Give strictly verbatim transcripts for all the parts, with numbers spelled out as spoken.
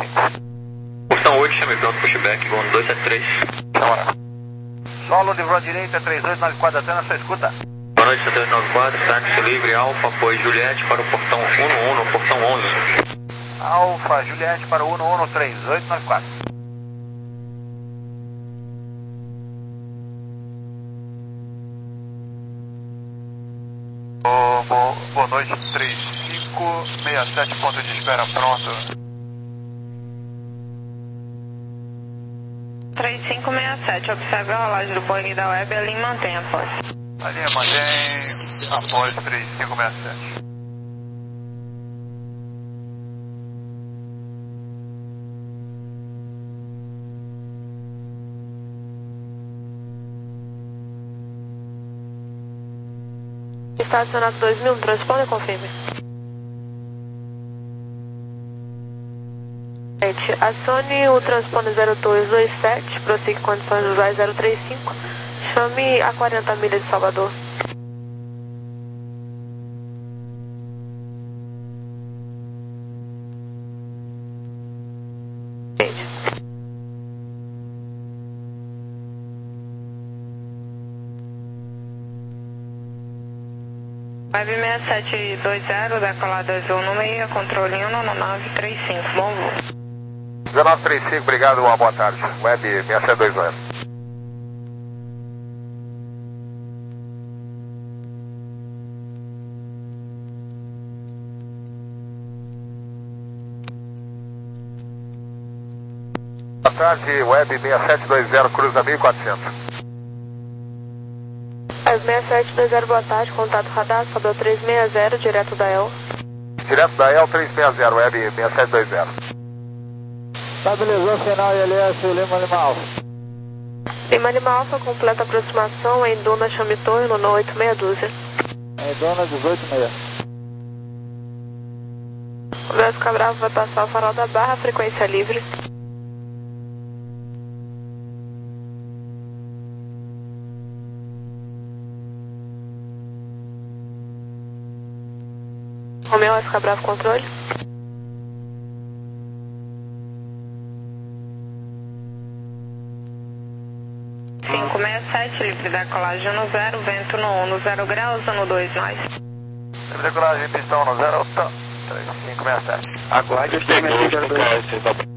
cinco. Portão oito, chame pronto, pushback, voo dois sete três. Solo, livrou à direita, três oito nove quatro, até na sua escuta. Boa noite, três nove quatro, táxi livre, Alfa, apoio Juliette para o portão um um, portão onze. Alfa, Juliette para o um um, três oito nove quatro. Oh, bo, boa noite, três cinco seis sete, ponto de espera pronto. três cinco seis sete, observe a rolagem do Boeing da Web, ali mantém a pós. Ali mantém após três cinco seis sete. Estacionado dois mil, transponder e confirme. Acione o transponder zero dois dois sete, prossiga condições usuais zero três cinco, chame a quarenta milhas de Salvador. Web seis sete dois zero, decolado azul no meio, controle um nove três cinco, bom voo. dezenove trinta e cinco, obrigado, uma boa tarde. Web seis sete dois zero. Boa tarde, Web seis sete dois zero, cruza mil e quatrocentos. Web seis sete dois zero, boa tarde, contato radar, sobe ao três seis zero, direto da E L. Direto da E L, três seis zero, Web seis sete dois zero. Estabilizou final I L S, Lima Lima Alfa. Lima Lima Alfa, completa aproximação em Duna Chame Torre, no oito meia dúzia. Em Duna dezoito seis. O Vesca Bravo vai passar o farol da Barra, frequência livre. Romeu, Vesca Bravo, controle. cinco seis sete, livre decolagem no zero, vento no um, no zero graus, no dois nós. Livre decolagem, pistão no zero, tá. três cinco seis sete. Aguarde o seguro zero dois.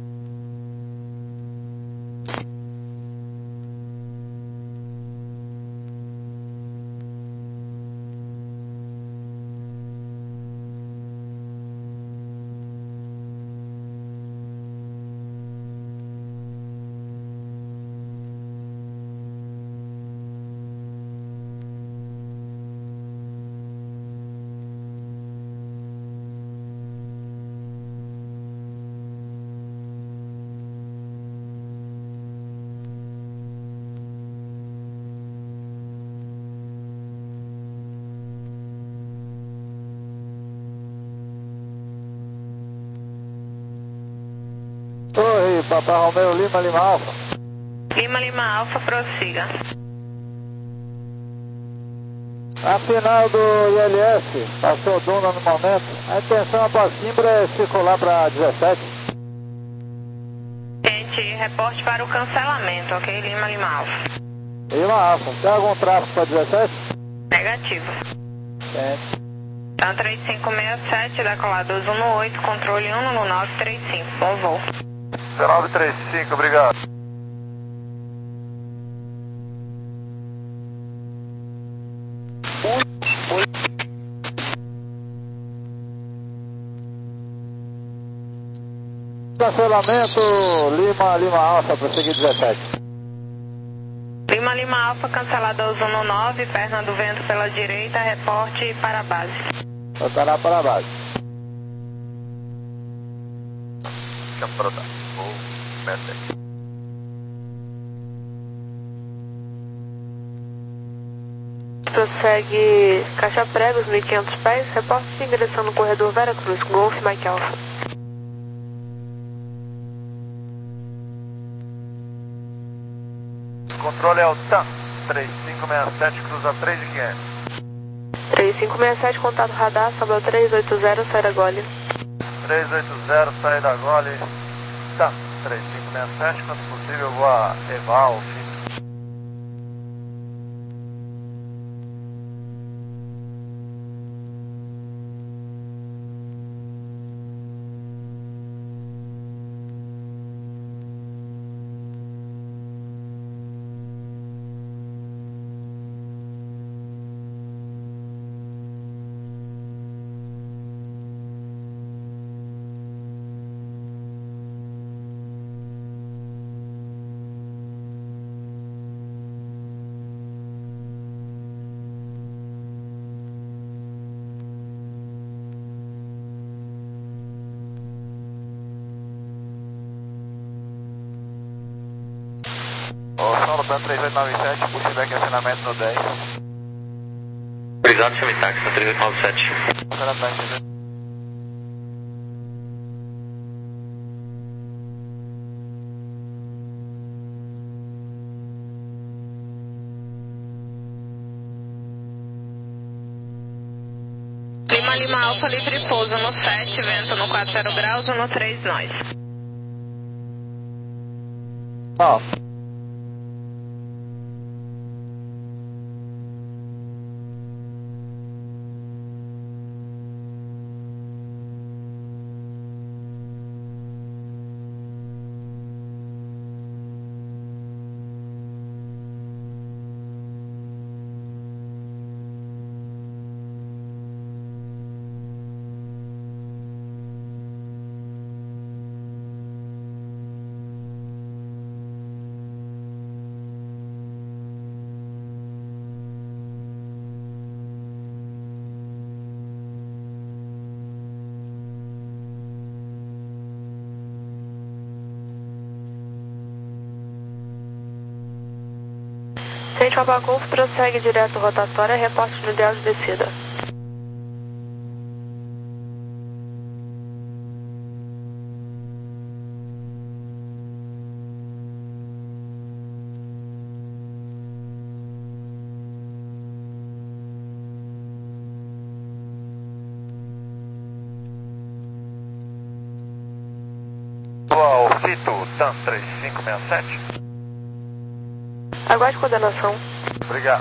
Torre, Papai Romeu, Lima, Lima Alfa. Lima Lima Alfa, prossiga. A final do I L S, passou Duna no momento. A intenção após Simbra é circular para dezessete. Gente, reporte para o cancelamento, ok? Lima Lima Alfa. Lima Alfa, tem algum tráfego para dezessete? Negativo. Tem. Então três cinco seis sete, decolado um no oito, controle um no nove três cinco, bom voo. dezenove trinta e cinco, obrigado. Cancelamento, Lima, Lima Alfa, prosseguir dezessete. Lima Lima Alfa, cancelado um no nove, perna do vento pela direita, reporte para a base. Voltará para a base. Chama para trás. Vou meter. Prossegue Caixa Pregos, mil e quinhentos pés, reporte de ingressão no corredor Vera Cruz, Golf Mike Alpha. Controle é o T A M, três cinco seis sete, cruza três mil e quinhentos. três cinco seis sete, contato radar, sobe ao três oito zero, sai da Gole. três oito zero, sai da Gole, Tá, três cinco seis sete, quando possível eu vou a Eval, filho. Solo Plan três oito nove sete, pushback acionamento no dez. Obrigado, chame táxi no três oito nove sete. Lima Lima Alfa, livre pouso no sete, vento no quatro zero graus, no três nós. Ó. Centro Papa Golf, prossegue direto rotatória, reporte no ideal de descida. Atual Fito, TAM três cinco seis sete. Aguarde coordenação. Obrigado.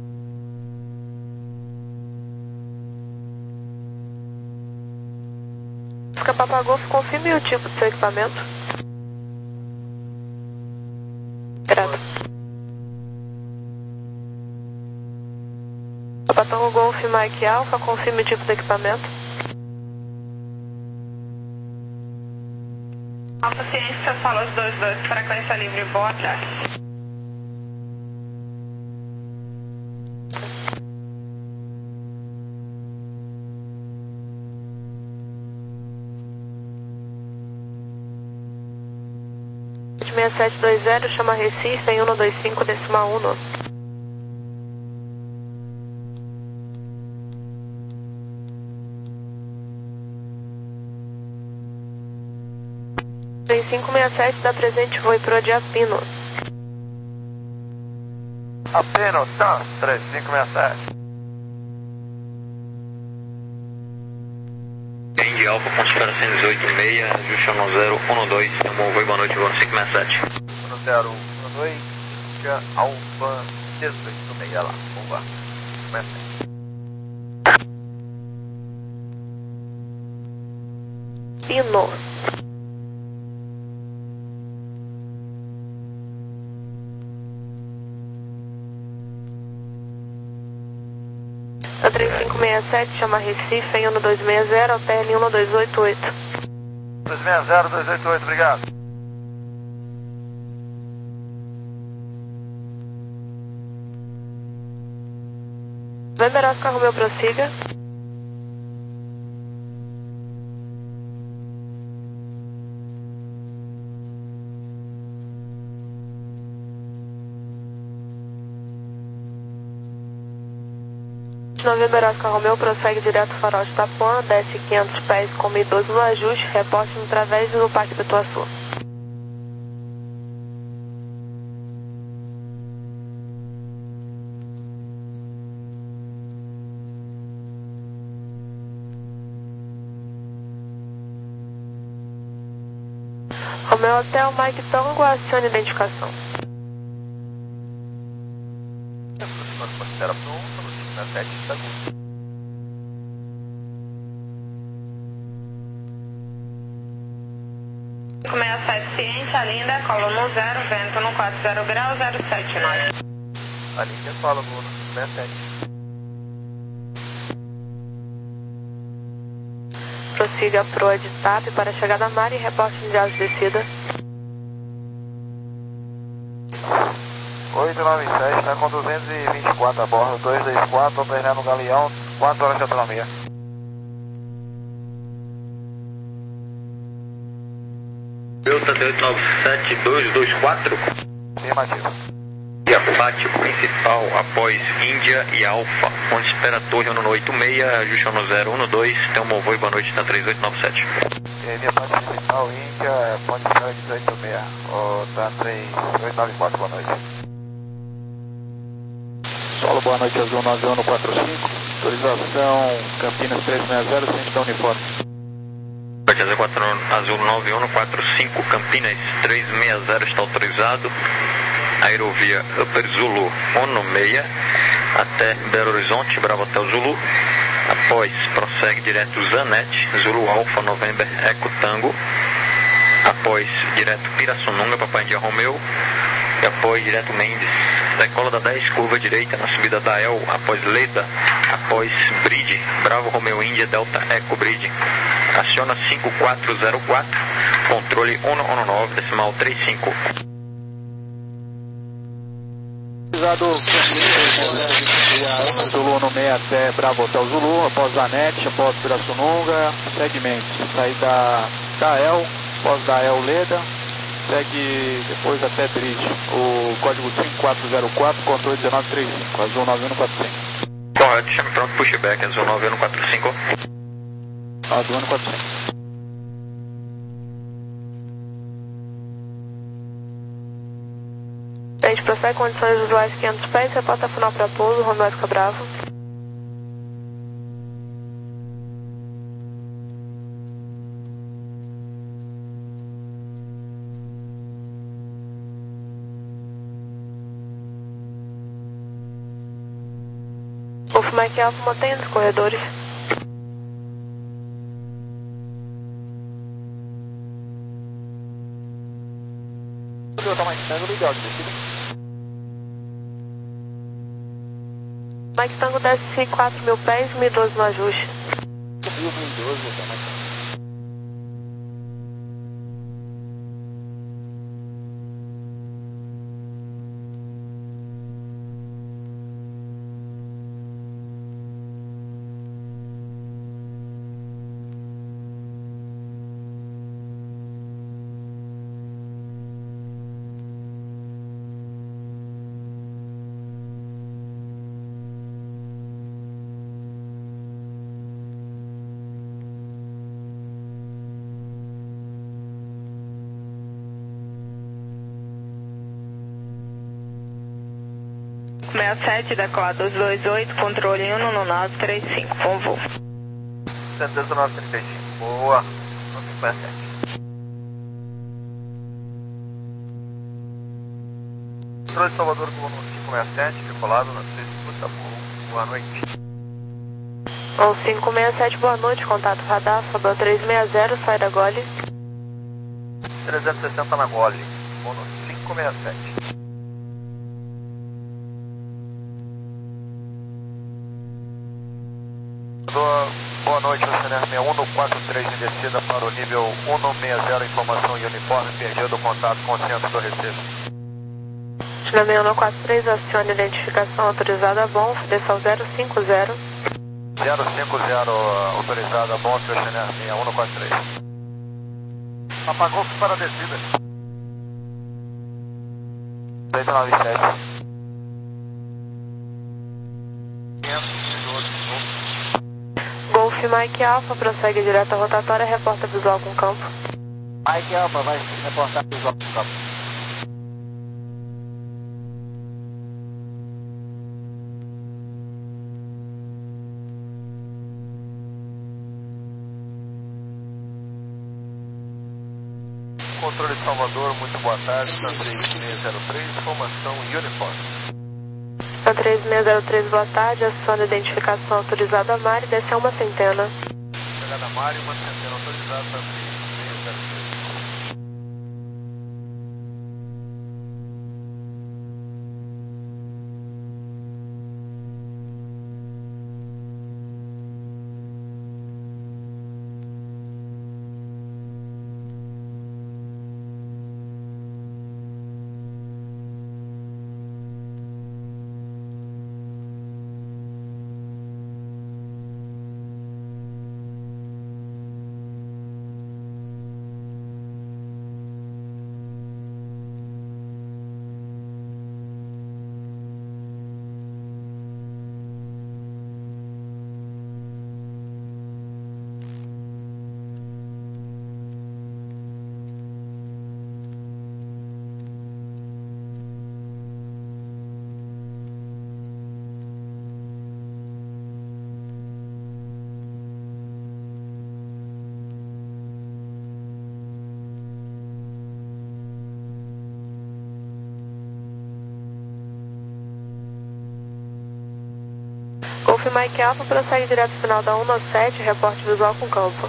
Oscar Papa Golf, confirme o tipo do seu equipamento. Grado. Papa Tango Golf Mike Alpha, confirme o tipo do equipamento. Alfa Ciência, Salos dois dois, frequência livre, boa tarde. seis sete dois zero, chama Recife em um dois cinco, decimal um. três cinco seis sete, dá presente voo pro Diapino. Apino, TAM três cinco seis sete. Indy Alfa, considera cento e dezoito e meio, Justion zero um dois, bom voo e boa noite, voo no cinco seis sete. um zero um dois, Justion Alfa dezoito e meio lá, vamos lá. Começa. Pino. A três cinco seis sete, chama Recife em um dois seis zero, P L um dois oito oito. dois seis zero, dois oito oito, obrigado. November Oscar Romeo, prossiga. November Oscar Romeo, prossegue direto farol de Itapuã, desce quinhentos pés com mil e doze no ajuste, reporte no través do Parque Pituaçu. Romeo Hotel, Mike Tango, acione identificação. Espera para um, cinco sete sete segundos. cinco seis sete ciência, linda, coluna zero, vento no quatro zero grau, zero sete nove. A linha fala no cinco seis sete. Prossiga proa de T A P para a chegada a mar e reporte de alta descida. oito nove sete, está com duzentos e vinte e quatro a bordo, dois dois quatro, operando no Galeão, quatro horas de autonomia. Delta oito nove sete dois dois quatro. Afirmativo. E abate principal após Índia e Alfa, onde espera a torre no oito seis, ajuste no zero um dois, tem um bom voo e boa noite na três oito nove sete. E aí, parte principal, Índia, ponte final dezoito seis, o tá três oito nove quatro, boa noite. Solo, boa noite, Azul nove um quatro cinco, autorização Campinas trezentos e sessenta, ciente da uniforme. Azul nove um quatro cinco, Campinas trezentos e sessenta está autorizado. Aerovia Upper Zulu Ono seis até Belo Horizonte, Bravo Hotel Zulu. Após, prossegue direto Zanetti, Zulu Alfa November Eco Tango. Após, direto Pirassununga, Papai India Romeu. E após, direto Mendes, decola da dez, curva direita na subida da El. Após Leda, após Bridge, Bravo Romeu Índia Delta Eco Bridge. Aciona cinco quatro zero quatro, controle um nove, decimal trinta e cinco. Zulu no meio até Bravo Hotel Zulu, após Zanetti, após Pirassununga, segmentos, saída da El, após da El Leda, segue depois até Bridge, o código cinco quatro zero quatro, controle dezenove trinta e cinco, Azul nove um quatro cinco. Correto, chame pronto, pushback, Azul nove um quatro cinco. Azul um quatro cinco. A gente prossegue condições usuais quinhentos pés, reporta final para pouso, Romeo fica bravo. Wolf Mike Alpha, mantenha nos corredores. Mike Tango desce quatro mil pés, mil e doze no ajuste. mil e doze, tá mais. seis sete, decolar dois dois oito, controle um nove três cinco, bom voo. cento e dezenove trinta e cinco, boa, cinco seis sete. Controle de Salvador do ano cinco seis sete, decolado na três cinco, boa noite. On cinco seis sete, boa noite, contato radar, Salvador três seis zero, sai da Gole. trezentos e sessenta na Gole, boa noite, cinco seis sete. Boa noite, Oceaner seis um quatro três em descida para o nível um sessenta, informação e uniforme perdido, contato com o centro do Recife. China seis um quatro três, acione identificação autorizada, bom, desçal zero cinco zero. zero cinco zero, autorizada, bom, Oceaner seis um quatro três. Apagou para a descida. oito nove sete. Golf Mike Alpha, prossegue direto à rotatória, reporta visual com campo. Mike Alpha, vai reportar visual com campo. Controle Salvador, muito boa tarde, na três seis zero três, formação Uniforme. Na três seis zero três, boa tarde, aciona a identificação autorizada a Mari, desceu uma centena. Chegada a Mari, uma centena autorizada para três seis zero três. Golf Mike Alpha, prossegue direto final da um nove sete, reporte visual com campo.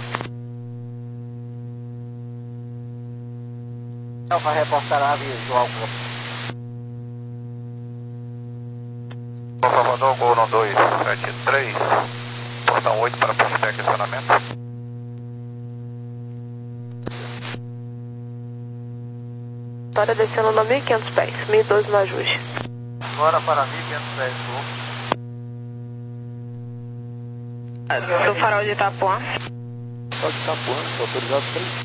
Alfa reportará visual com campo. Salvador, Gol no dois sete três, portão oito para prospect estacionamento. História descendo no mil e quinhentos pés, mil e doze no ajuste. Agora para mil e quinhentos pés, Gol. Do farol de Itapuã. Farol de Itapuã, estou autorizado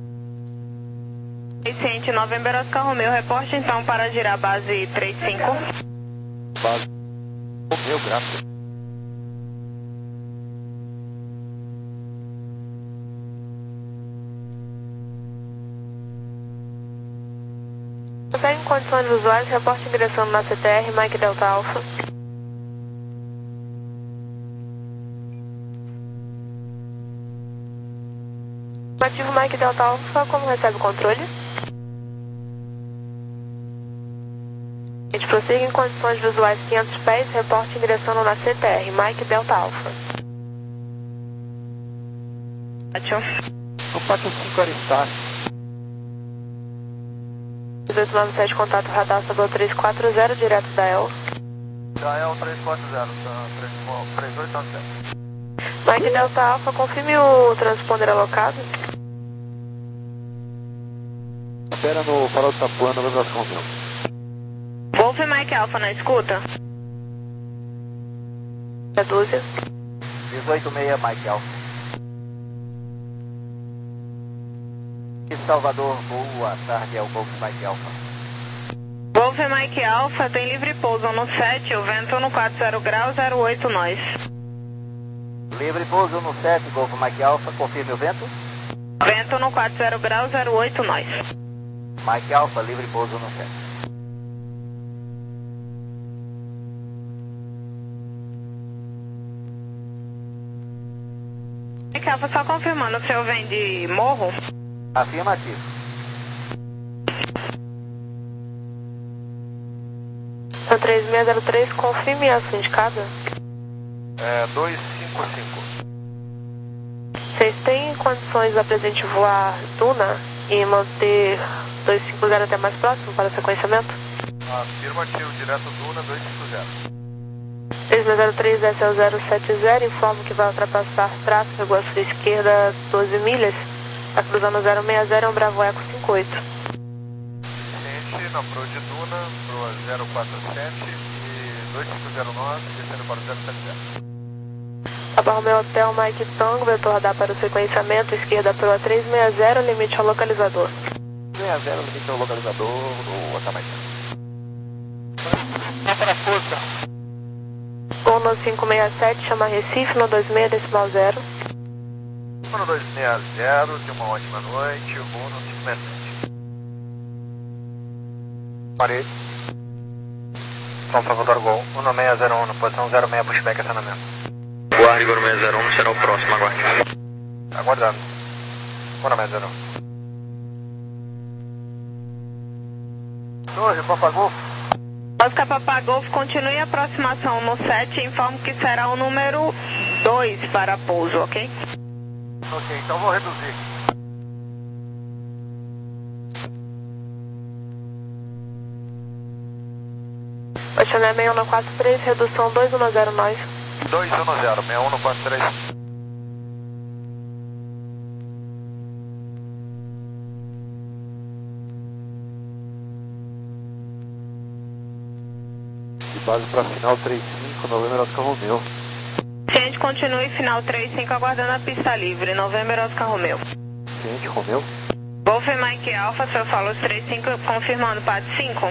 três. Vicente, November Oscar Romeo, reporte então para girar base três cinco. Base Romeo, gráfico. Segue em condições visuais, reporte ingressando na C T R, Mike Delta Alpha. Ativo Mike Delta Alpha, como recebe o controle? A gente prossegue em condições visuais quinhentos pés, reporte ingressando na C T R, Mike Delta Alpha. Pátio. O Pátio cinco Aristarco. dezoito nove sete, contato radar sobre o três quatro zero, direto da E L. Da E L três quatro zero, três oito nove sete. Mike Delta Alpha, confirme o transponder alocado. Espera no farol de Itapuã, no November Oscar Romeo. Golf Mike Alpha na escuta. É doze. dezoito seis, Mike Alpha. E Salvador, boa tarde, é o Golf Mike Alpha. Golf Mike Alpha, tem livre pouso no sete, o vento no quatro zero grau, zero oito nós. Livre pouso no sete, Golf Mike Alpha, confirme o vento. Vento no quatro zero grau, zero oito nós. Mike Alpha, livre pouso no sete. Mike Alpha, só confirmando, o senhor vem de Morro? Afirmativo. Na três seis zero três, confirme a sua indicada. É, dois cinco cinco. Vocês têm condições da presente voar Duna e manter dois cinco zero até mais próximo para sequenciamento? Afirmativo, direto Duna dois cinco zero. três seis zero três, S L zero sete zero, informo que vai ultrapassar tráfego à sua esquerda doze milhas. Está cruzando zero seis zero, é um Bravo Eco cinco oito. Vicente, na Pro de Duna, Pro zero quatro sete e dois cinco zero nove, descendo para o zero sete zero. Papa Romeo Hotel, Mike Tango, vetor radar para o sequenciamento, esquerda Pro três seis zero, limite ao localizador. seis zero, limite ao localizador do Otamaita. Vá para a força. um nove cinco seis sete, chama Recife, no dois seis decimal zero. um dois seis zero, tenha uma ótima noite, o Bono cinco seis sete. Parei. São Salvador Gol, um seis zero um, posição zero seis, pushback, acionamento. Guarde, Gol seis zero um, será o próximo, aguarde. Aguardando. um seis zero um. Torre, Papagolfo. Oscar Papagolfo, continue a aproximação no sete e informo que será o número dois para pouso, ok? Ok, então vou reduzir. Baixando seis um quatro três, redução dois um zero nós. dois um zero, seis um quatro três. Base para final três cinco, Novembro Oscar Romeo. Ciente, continue final três cinco, aguardando a pista livre, Novembro Oscar Romeo. Ciente, Romeo. Golf Mike Alpha, seu Solos três cinco, confirmando P A D cinco.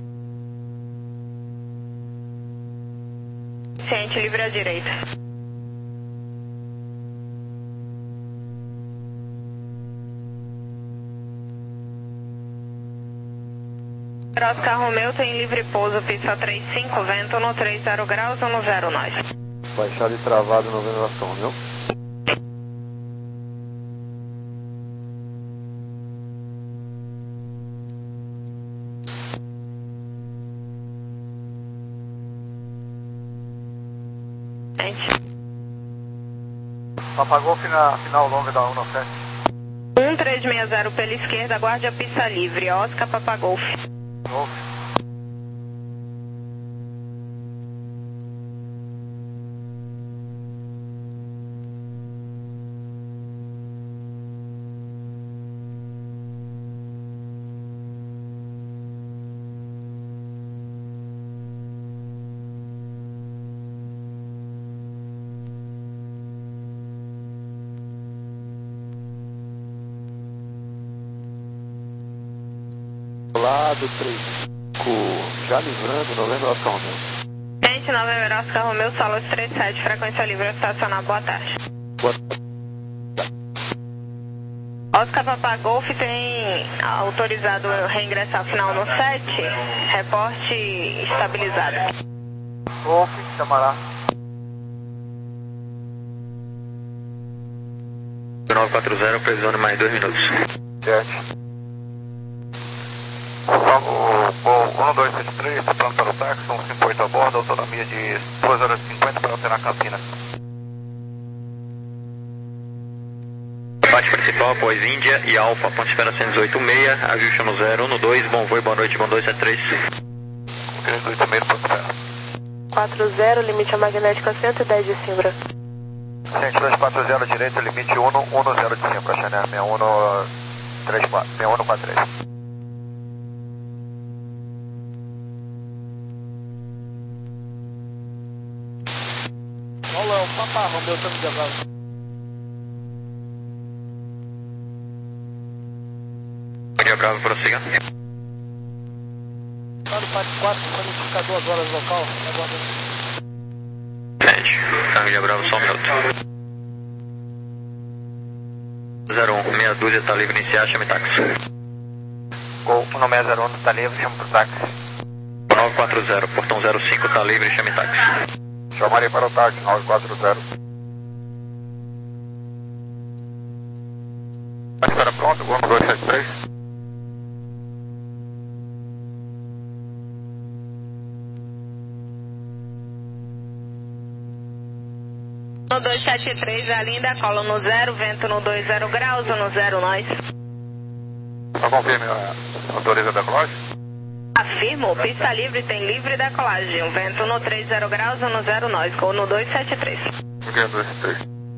Ciente, livre à direita. Oscar Romeo tem livre pouso, pista três cinco, vento no três zero graus, um zero nós. Baixado e travado, Novembro Oscar Romeo. Gente. Papagolfo na final longa da um sete. um três seis zero pela esquerda, aguarde a pista livre, Oscar Papagolfo. Golf. Lado três cinco, já livrando, Novembro Oscar Romeo. Gente, Novembro Oscar Romeo, Solos três sete, frequência livre, estacionar, boa tarde. Boa Oscar Papagolfo tem autorizado reingressar final no sete, reporte estabilizado. Golf, chamará. nove quatro zero, previsão mais dois minutos. Sete. O um dois sete três, plano para o táxi, um cinco oito a bordo, autonomia de duas horas e cinquenta para alterar Campinas. Parte principal, após Índia e Alfa, ponte espera cento e dezoito seis, avião chama zero um dois, bom voo, boa noite, bom dois sete três. cento e dezoito seis, ponto zero. quatro zero, limite a magnética cento e dez de Simbra. cento e dois quatro zero direito, limite um um zero de Simbra, Chanel seis um três quatro, seis um quatro três. Olá, o Papa Romeu tá me gravando. Maria Bravo, prossiga. Tá no P A D quatro, quando ficar duas horas local, aguardando. Sente, família Bravo, só um minuto. zero um, meia dúzia, tá livre, iniciar, chame táxi. Gol um seis zero um, tá livre, chama pro táxi. nove quatro zero, portão zero cinco, tá livre, chame táxi. Chamarei para o táxi, nove quatro zero. Espera pronto, um dois sete três. No dois sete três, a linda, cola no zero, vento no dois zero graus, no zero nós. Só confirme, autoriza a decolagem? Afirmo, pista livre tem livre decolagem, vento no três zero graus, no zero nós, ou no dois sete três. um dois três.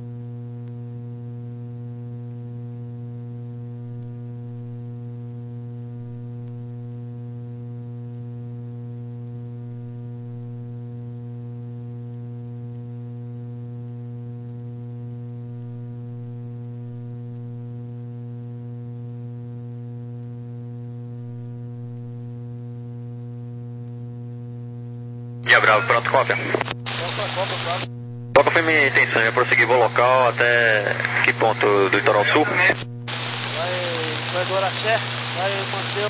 Dia Bravo, pronto, cópia. Qual que foi minha intenção? Eu prosseguir voo local até que ponto do litoral sul? Vai, vai do Araxé, vai manter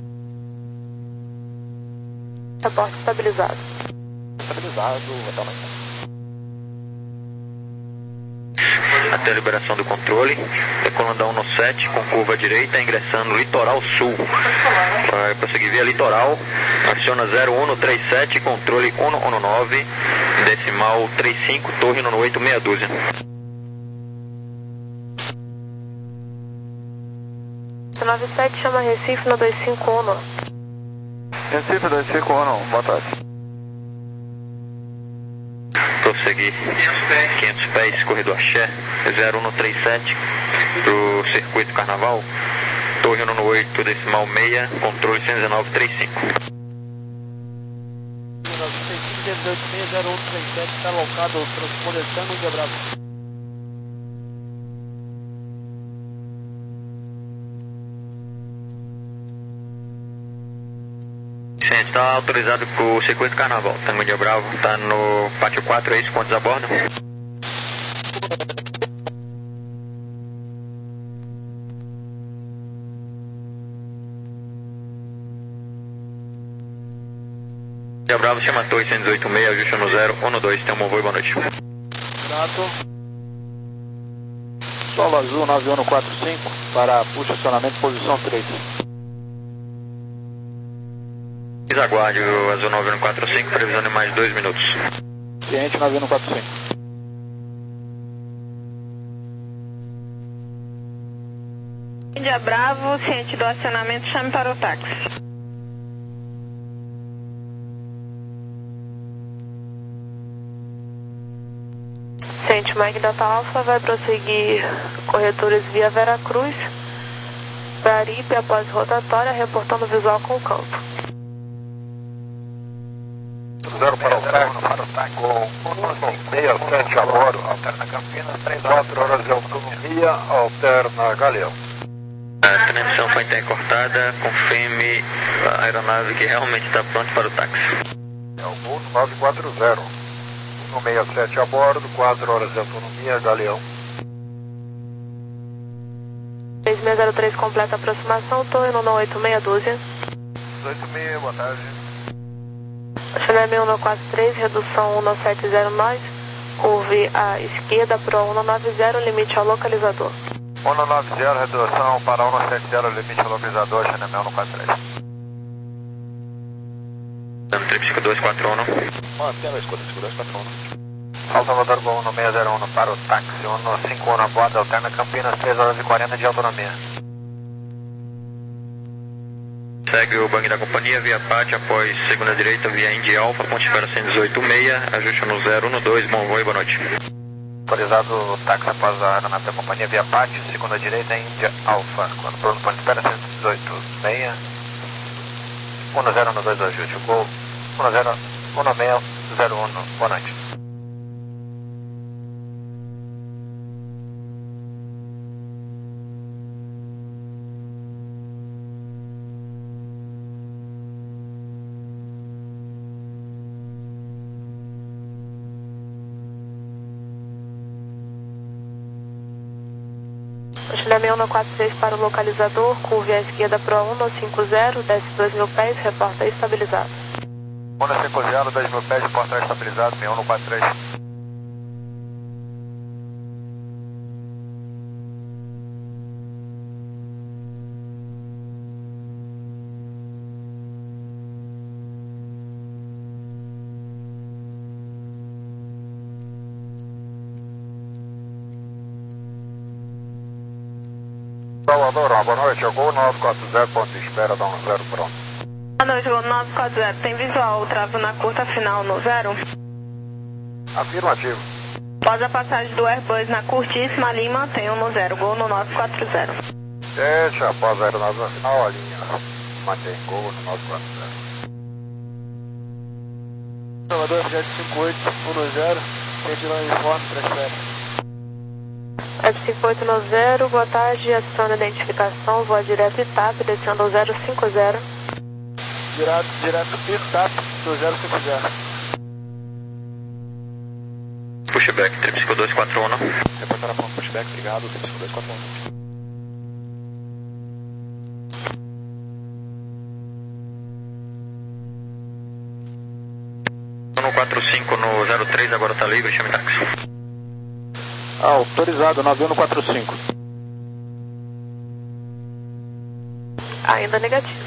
Reporte estabilizado. Estabilizado, vai estar mais. ter a liberação do controle, decolando a um sete com curva direita, ingressando no litoral sul. Vai prosseguir via litoral, aciona zero um três sete, controle um um nove, decimal trinta e cinco, torre no oito meia dúzia. nove sete chama Recife no dois cinco um. Recife dois cinco um, boa tarde. Prosseguir quinhentos pés, corredor Axé, zero um três sete, pro circuito Carnaval, torre no oito, decimal meia, controle cento e dezenove, trinta e cinco. dezoito seis zero um três sete está alocado transpondendo de Bravo. Sim, está autorizado para o circuito Carnaval. Tango de Bravo, está no pátio quatro, é isso? Quantos a bordo? De Bravo, chama a torre cento e dezoito seis, ajuste no zero um dois, tem um bom voo e boa noite. Grato. Solo Azul nove um quatro cinco para posicionamento posição três. Aguarde o Azul nove um quatro cinco, previsão de mais dois minutos. Cliente nove um quatro cinco. Índia Bravo, ciente do acionamento, chame para o táxi. Ciente Mike Delta Alpha vai prosseguir corretores via Veracruz, Baripe após rotatória, reportando visual com o campo. Zero para o táxi, para o táxi com seis sete a bordo, alterna Campinas, três quatro horas de autonomia, alterna Galeão. A transmissão foi intercortada, confirme a aeronave que realmente está pronta para o táxi. É o voo nove quatro zero, um seis sete a bordo, quatro horas de autonomia, Galeão. seis seis zero três completa a aproximação, torre no oito meia dúzia. oito seis, boa tarde. Chanel um quatro três, redução um sete zero nove, curve à esquerda para o um nove zero, limite ao localizador. um nove zero, redução para um sete zero, limite ao localizador, Chanel um quatro três. Trip cinco dois quatro um. Mantendo a escuta, cinco dois quatro um. Alta Salvador com um seis zero um para o táxi, um cinco um a bordo, alterna Campinas, três horas e quarenta de autonomia. Segue o bang da companhia via Pátio, após segunda direita via Indy Alpha, ponte espera cento e dezoito seis, ajuste no zero um dois, bom voo e boa noite. Autorizado o táxi após a aeronave da companhia via Pátio, segunda direita Indy Alpha, quando pronto ponte espera cento e dezoito seis, um zero um dois, ajuste, gol um zero um seis zero um, boa noite. Chanel um quatro três para o localizador, curve à esquerda para o um cinco zero, desce dois mil pés, reporta estabilizado. um cinco zero, dois mil pés, reporta estabilizado, um quatro três. Salvador, uma boa noite, Gol nove quatro zero, ponto de espera, dá um zero pronto. Boa noite, Gol nove quatro zero, tem visual, travo na curta final no zero? Afirmativo. Após a passagem do Airbus na curtíssima, linha mantenham no zero, Gol no nove quatro zero. Deixa, após a aeronave na final, a linha mantém Gol no nove quatro zero. Salvador, F cinco oito um zero, sede lá informe, transfere. F cinco oito nove zero, boa tarde, aciona a identificação, voa direto Itap, descendo ao zero cinco zero. Direto, direto Itap, do zero cinco zero. Pushback, trip cinco dois quatro um. Reportar a ponto pushback, obrigado, trip cinco dois quatro um. um quatro cinco no zero três, agora tá livre, chame táxi. Autorizado, nove um no quatro cinco. Ainda negativo.